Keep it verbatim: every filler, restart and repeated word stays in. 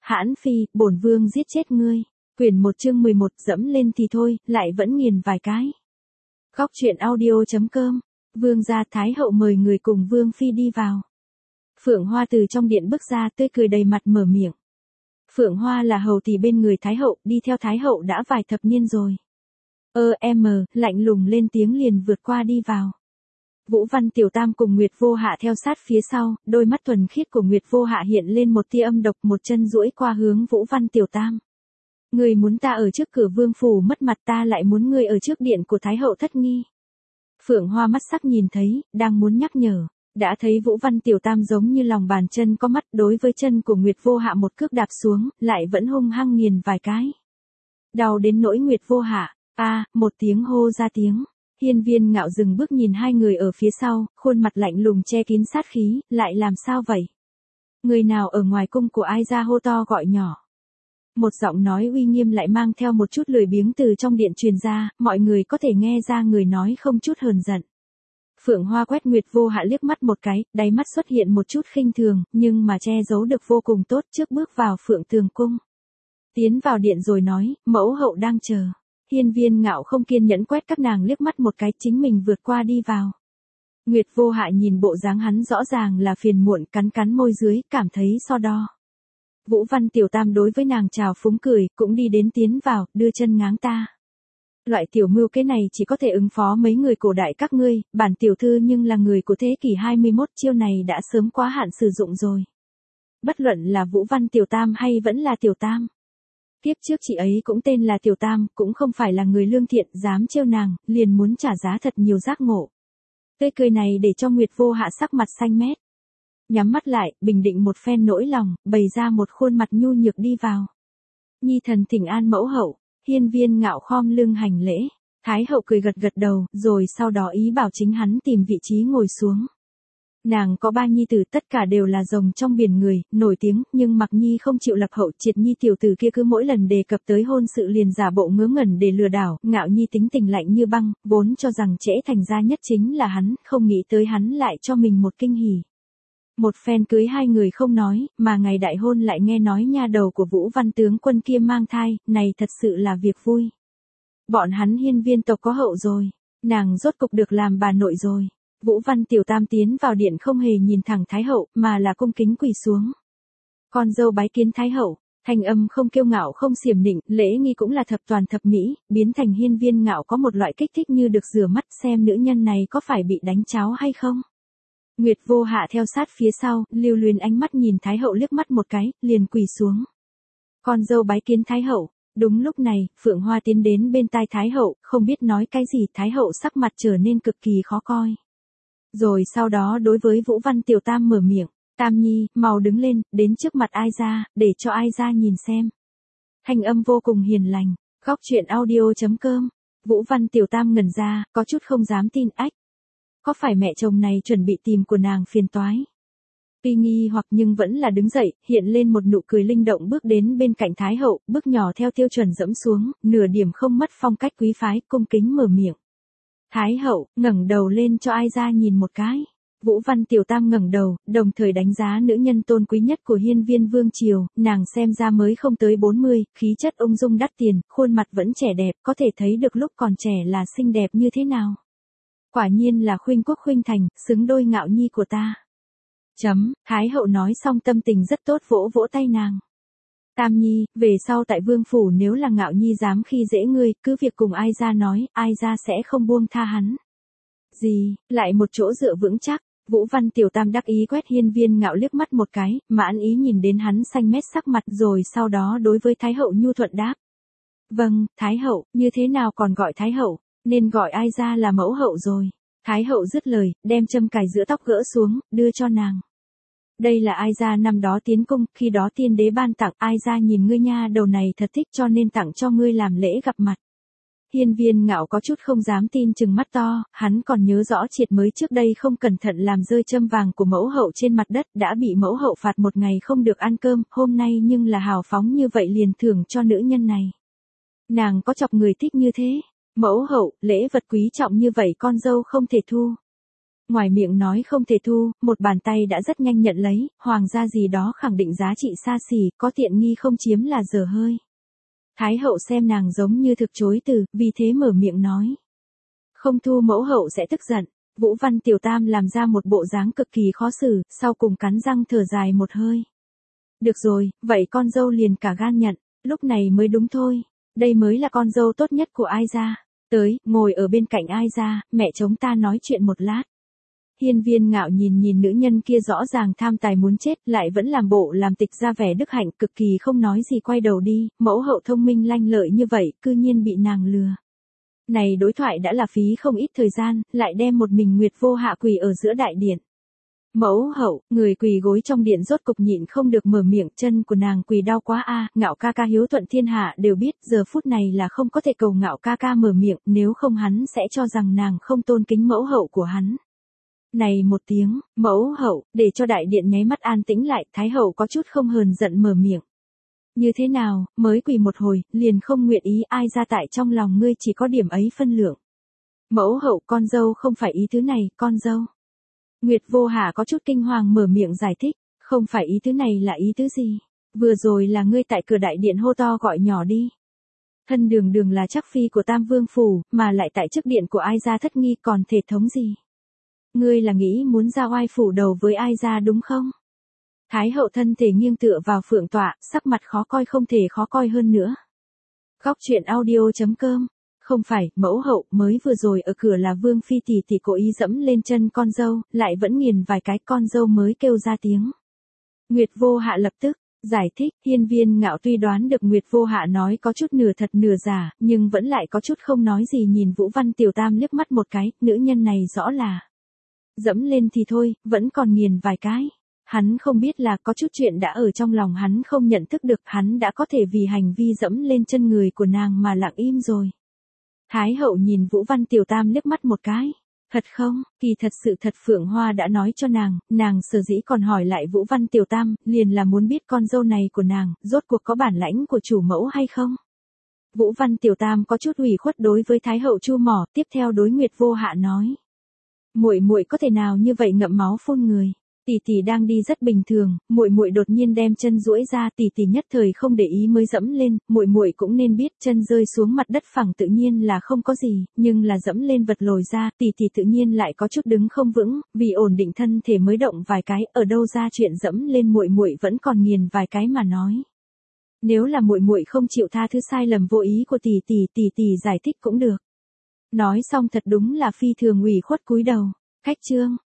Hãn phi, bổn vương giết chết ngươi. Quyển một chương mười một, dẫm lên thì thôi, lại vẫn nghiền vài cái. Góc truyện audio chấm com. Vương gia Thái hậu mời người cùng Vương phi đi vào. Phượng Hoa từ trong điện bước ra, tươi cười đầy mặt mở miệng. Phượng Hoa là hầu tỳ bên người Thái hậu, đi theo Thái hậu đã vài thập niên rồi. Ơ em, lạnh lùng lên tiếng liền vượt qua đi vào. Vũ Văn Tiểu Tam cùng Nguyệt Vô Hạ theo sát phía sau, đôi mắt thuần khiết của Nguyệt Vô Hạ hiện lên một tia âm độc, một chân duỗi qua hướng Vũ Văn Tiểu Tam. Người muốn ta ở trước cửa vương phủ mất mặt, ta lại muốn người ở trước điện của Thái hậu thất nghi. Phượng Hoa mắt sắc nhìn thấy, đang muốn nhắc nhở, đã thấy Vũ Văn Tiểu Tam giống như lòng bàn chân có mắt, đối với chân của Nguyệt Vô Hạ một cước đạp xuống, lại vẫn hung hăng nghiền vài cái. Đau đến nỗi Nguyệt Vô Hạ, a, một tiếng hô ra tiếng. Hiên Viên Ngạo dừng bước nhìn hai người ở phía sau, khuôn mặt lạnh lùng che kín sát khí, lại làm sao vậy? Người nào ở ngoài cung của ai ra hô to gọi nhỏ? Một giọng nói uy nghiêm lại mang theo một chút lười biếng từ trong điện truyền ra, mọi người có thể nghe ra người nói không chút hờn giận. Phượng Hoa quét Nguyệt Vô Hạ liếc mắt một cái, đáy mắt xuất hiện một chút khinh thường, nhưng mà che giấu được vô cùng tốt trước bước vào Phượng Tường cung. Tiến vào điện rồi nói, mẫu hậu đang chờ. Hiên Viên Ngạo không kiên nhẫn quét các nàng liếc mắt một cái, chính mình vượt qua đi vào. Nguyệt Vô Hạ nhìn bộ dáng hắn rõ ràng là phiền muộn, cắn cắn môi dưới, cảm thấy so đo. Vũ Văn Tiểu Tam đối với nàng chào phúng cười, cũng đi đến tiến vào, đưa chân ngáng ta. Loại tiểu mưu kế này chỉ có thể ứng phó mấy người cổ đại các ngươi, bản tiểu thư nhưng là người của thế kỷ hai mươi mốt, chiêu này đã sớm quá hạn sử dụng rồi. Bất luận là Vũ Văn Tiểu Tam hay vẫn là Tiểu Tam. Tiếp trước chị ấy cũng tên là Tiểu Tam, cũng không phải là người lương thiện, dám trêu nàng, liền muốn trả giá thật nhiều giác ngộ. Tươi cười này để cho Nguyệt Vô Hạ sắc mặt xanh mét. Nhắm mắt lại, bình định một phen nỗi lòng, bày ra một khuôn mặt nhu nhược đi vào. Nhi thần thỉnh an mẫu hậu. Hiên Viên Ngạo khom lưng hành lễ. Thái hậu cười gật gật đầu, rồi sau đó ý bảo chính hắn tìm vị trí ngồi xuống. Nàng có ba nhi tử, tất cả đều là rồng trong biển người, nổi tiếng, nhưng Mặc Nhi không chịu lập hậu, Triệt Nhi tiểu tử kia cứ mỗi lần đề cập tới hôn sự liền giả bộ ngớ ngẩn để lừa đảo, Ngạo Nhi tính tình lạnh như băng, vốn cho rằng trễ thành gia nhất chính là hắn, không nghĩ tới hắn lại cho mình một kinh hỉ. Một phen cưới hai người không nói, mà ngày đại hôn lại nghe nói nha đầu của Vũ Văn tướng quân kia mang thai, này thật sự là việc vui. Bọn hắn Hiên Viên tộc có hậu rồi, nàng rốt cục được làm bà nội rồi. Vũ Văn Tiểu Tam tiến vào điện không hề nhìn thẳng Thái hậu, mà là cung kính quỳ xuống. Con dâu bái kiến Thái hậu, thanh âm không kiêu ngạo không xiểm nịnh, lễ nghi cũng là thập toàn thập mỹ, biến thành Hiên Viên Ngạo có một loại kích thích như được rửa mắt, xem nữ nhân này có phải bị đánh cháo hay không. Nguyệt Vô Hạ theo sát phía sau, lưu luyến ánh mắt nhìn Thái hậu liếc mắt một cái, liền quỳ xuống. Con dâu bái kiến Thái hậu. Đúng lúc này, Phượng Hoa tiến đến bên tai Thái hậu, không biết nói cái gì, Thái hậu sắc mặt trở nên cực kỳ khó coi. Rồi sau đó đối với Vũ Văn Tiểu Tam mở miệng, Tam Nhi, mau đứng lên, đến trước mặt ai ra, để cho ai ra nhìn xem. Thanh âm vô cùng hiền lành. Góc truyện audio chấm com. Vũ Văn Tiểu Tam ngẩn ra, có chút không dám tin, ách. Có phải mẹ chồng này chuẩn bị tìm của nàng phiền toái? Tuy nghi hoặc nhưng vẫn là đứng dậy, hiện lên một nụ cười linh động bước đến bên cạnh Thái hậu, bước nhỏ theo tiêu chuẩn dẫm xuống, nửa điểm không mất phong cách quý phái, cung kính mở miệng. Thái hậu, ngẩng đầu lên cho ai ra nhìn một cái. Vũ Văn Tiểu Tam ngẩng đầu, đồng thời đánh giá nữ nhân tôn quý nhất của Hiên Viên Vương triều, nàng xem ra mới không tới bốn mươi, khí chất ung dung đắt tiền, khuôn mặt vẫn trẻ đẹp, có thể thấy được lúc còn trẻ là xinh đẹp như thế nào. Quả nhiên là khuynh quốc khuynh thành, xứng đôi Ngạo Nhi của ta. Chấm, Thái hậu nói xong tâm tình rất tốt, vỗ vỗ tay nàng. Tam Nhi, về sau tại vương phủ nếu là Ngạo Nhi dám khi dễ ngươi, cứ việc cùng ai ra nói, ai ra sẽ không buông tha hắn. Gì, lại một chỗ dựa vững chắc. Vũ Văn Tiểu Tam đắc ý quét Hiên Viên Ngạo liếc mắt một cái, mãn ý nhìn đến hắn xanh mét sắc mặt, rồi sau đó đối với Thái hậu nhu thuận đáp. Vâng, Thái hậu, như thế nào còn gọi Thái hậu, nên gọi ai ra là mẫu hậu rồi. Thái hậu dứt lời, đem châm cài giữa tóc gỡ xuống, đưa cho nàng. Đây là ai ra năm đó tiến cung, khi đó tiên đế ban tặng, ai ra nhìn ngươi nha đầu này thật thích cho nên tặng cho ngươi làm lễ gặp mặt. Hiên Viên Ngạo có chút không dám tin chừng mắt to, hắn còn nhớ rõ Triệt mới trước đây không cẩn thận làm rơi châm vàng của mẫu hậu trên mặt đất, đã bị mẫu hậu phạt một ngày không được ăn cơm, hôm nay nhưng là hào phóng như vậy liền thưởng cho nữ nhân này. Nàng có chọc người thích như thế. Mẫu hậu, lễ vật quý trọng như vậy con dâu không thể thu. Ngoài miệng nói không thể thu, một bàn tay đã rất nhanh nhận lấy, hoàng gia gì đó khẳng định giá trị xa xỉ, có tiện nghi không chiếm là dở hơi. Thái hậu xem nàng giống như thực chối từ, vì thế mở miệng nói. Không thu mẫu hậu sẽ tức giận. Vũ Văn Tiểu Tam làm ra một bộ dáng cực kỳ khó xử, sau cùng cắn răng thở dài một hơi. Được rồi, vậy con dâu liền cả gan nhận, lúc này mới đúng thôi. Đây mới là con dâu tốt nhất của Ai gia. Tới, ngồi ở bên cạnh Ai gia, mẹ chúng ta nói chuyện một lát. Hiên Viên Ngạo nhìn nhìn nữ nhân kia rõ ràng tham tài muốn chết, lại vẫn làm bộ làm tịch ra vẻ đức hạnh, cực kỳ không nói gì quay đầu đi, mẫu hậu thông minh lanh lợi như vậy, cư nhiên bị nàng lừa. Này đối thoại đã là phí không ít thời gian, lại đem một mình Nguyệt Vô Hạ quỳ ở giữa đại điện. Mẫu hậu, người quỳ gối trong điện rốt cục nhịn không được mở miệng, chân của nàng quỳ đau quá a, Ngạo ca ca hiếu thuận thiên hạ đều biết, giờ phút này là không có thể cầu Ngạo ca ca mở miệng, nếu không hắn sẽ cho rằng nàng không tôn kính mẫu hậu của hắn. Này một tiếng, mẫu hậu, để cho đại điện nháy mắt an tĩnh lại, Thái hậu có chút không hờn giận mở miệng. Như thế nào, mới quỳ một hồi, liền không nguyện ý, Ai ra tại trong lòng ngươi chỉ có điểm ấy phân lượng. Mẫu hậu, con dâu không phải ý thứ này, con dâu. Nguyệt Vô Hạ có chút kinh hoàng mở miệng giải thích, không phải ý thứ này là ý thứ gì? Vừa rồi là ngươi tại cửa đại điện hô to gọi nhỏ đi. Thân đường đường là chắc phi của Tam Vương Phủ, mà lại tại trước điện của Ai gia thất nghi còn thể thống gì? Ngươi là nghĩ muốn ra oai phủ đầu với Ai gia đúng không? Thái hậu thân thể nghiêng tựa vào phượng tọa, sắc mặt khó coi không thể khó coi hơn nữa. Góc truyện audio chấm com. Không phải, mẫu hậu, mới vừa rồi ở cửa là Vương Phi tỷ tỷ cố ý dẫm lên chân con dâu, lại vẫn nghiền vài cái con dâu mới kêu ra tiếng. Nguyệt Vô Hạ lập tức giải thích, Hiên Viên Ngạo tuy đoán được Nguyệt Vô Hạ nói có chút nửa thật nửa giả, nhưng vẫn lại có chút không nói gì nhìn Vũ Văn Tiểu Tam liếc mắt một cái, nữ nhân này rõ là dẫm lên thì thôi, vẫn còn nghiền vài cái. Hắn không biết là có chút chuyện đã ở trong lòng hắn không nhận thức được, hắn đã có thể vì hành vi dẫm lên chân người của nàng mà lặng im rồi. Thái hậu nhìn Vũ Văn Tiểu Tam liếc mắt một cái. Thật không, kỳ thật sự thật Phượng Hoa đã nói cho nàng, nàng sở dĩ còn hỏi lại Vũ Văn Tiểu Tam, liền là muốn biết con dâu này của nàng, rốt cuộc có bản lãnh của chủ mẫu hay không. Vũ Văn Tiểu Tam có chút ủy khuất đối với Thái hậu chu mỏ, tiếp theo đối Nguyệt Vô Hạ nói. Muội muội có thể nào như vậy ngậm máu phun người. Tỷ tỷ đang đi rất bình thường, muội muội đột nhiên đem chân duỗi ra, tỷ tỷ nhất thời không để ý mới dẫm lên, muội muội cũng nên biết chân rơi xuống mặt đất phẳng tự nhiên là không có gì, nhưng là dẫm lên vật lồi ra, tỷ tỷ tự nhiên lại có chút đứng không vững, vì ổn định thân thể mới động vài cái, ở đâu ra chuyện dẫm lên muội muội vẫn còn nghiền vài cái mà nói. Nếu là muội muội không chịu tha thứ sai lầm vô ý của tỷ tỷ, tỷ tỷ giải thích cũng được. Nói xong thật đúng là phi thường ủy khuất cúi đầu. Khách trương,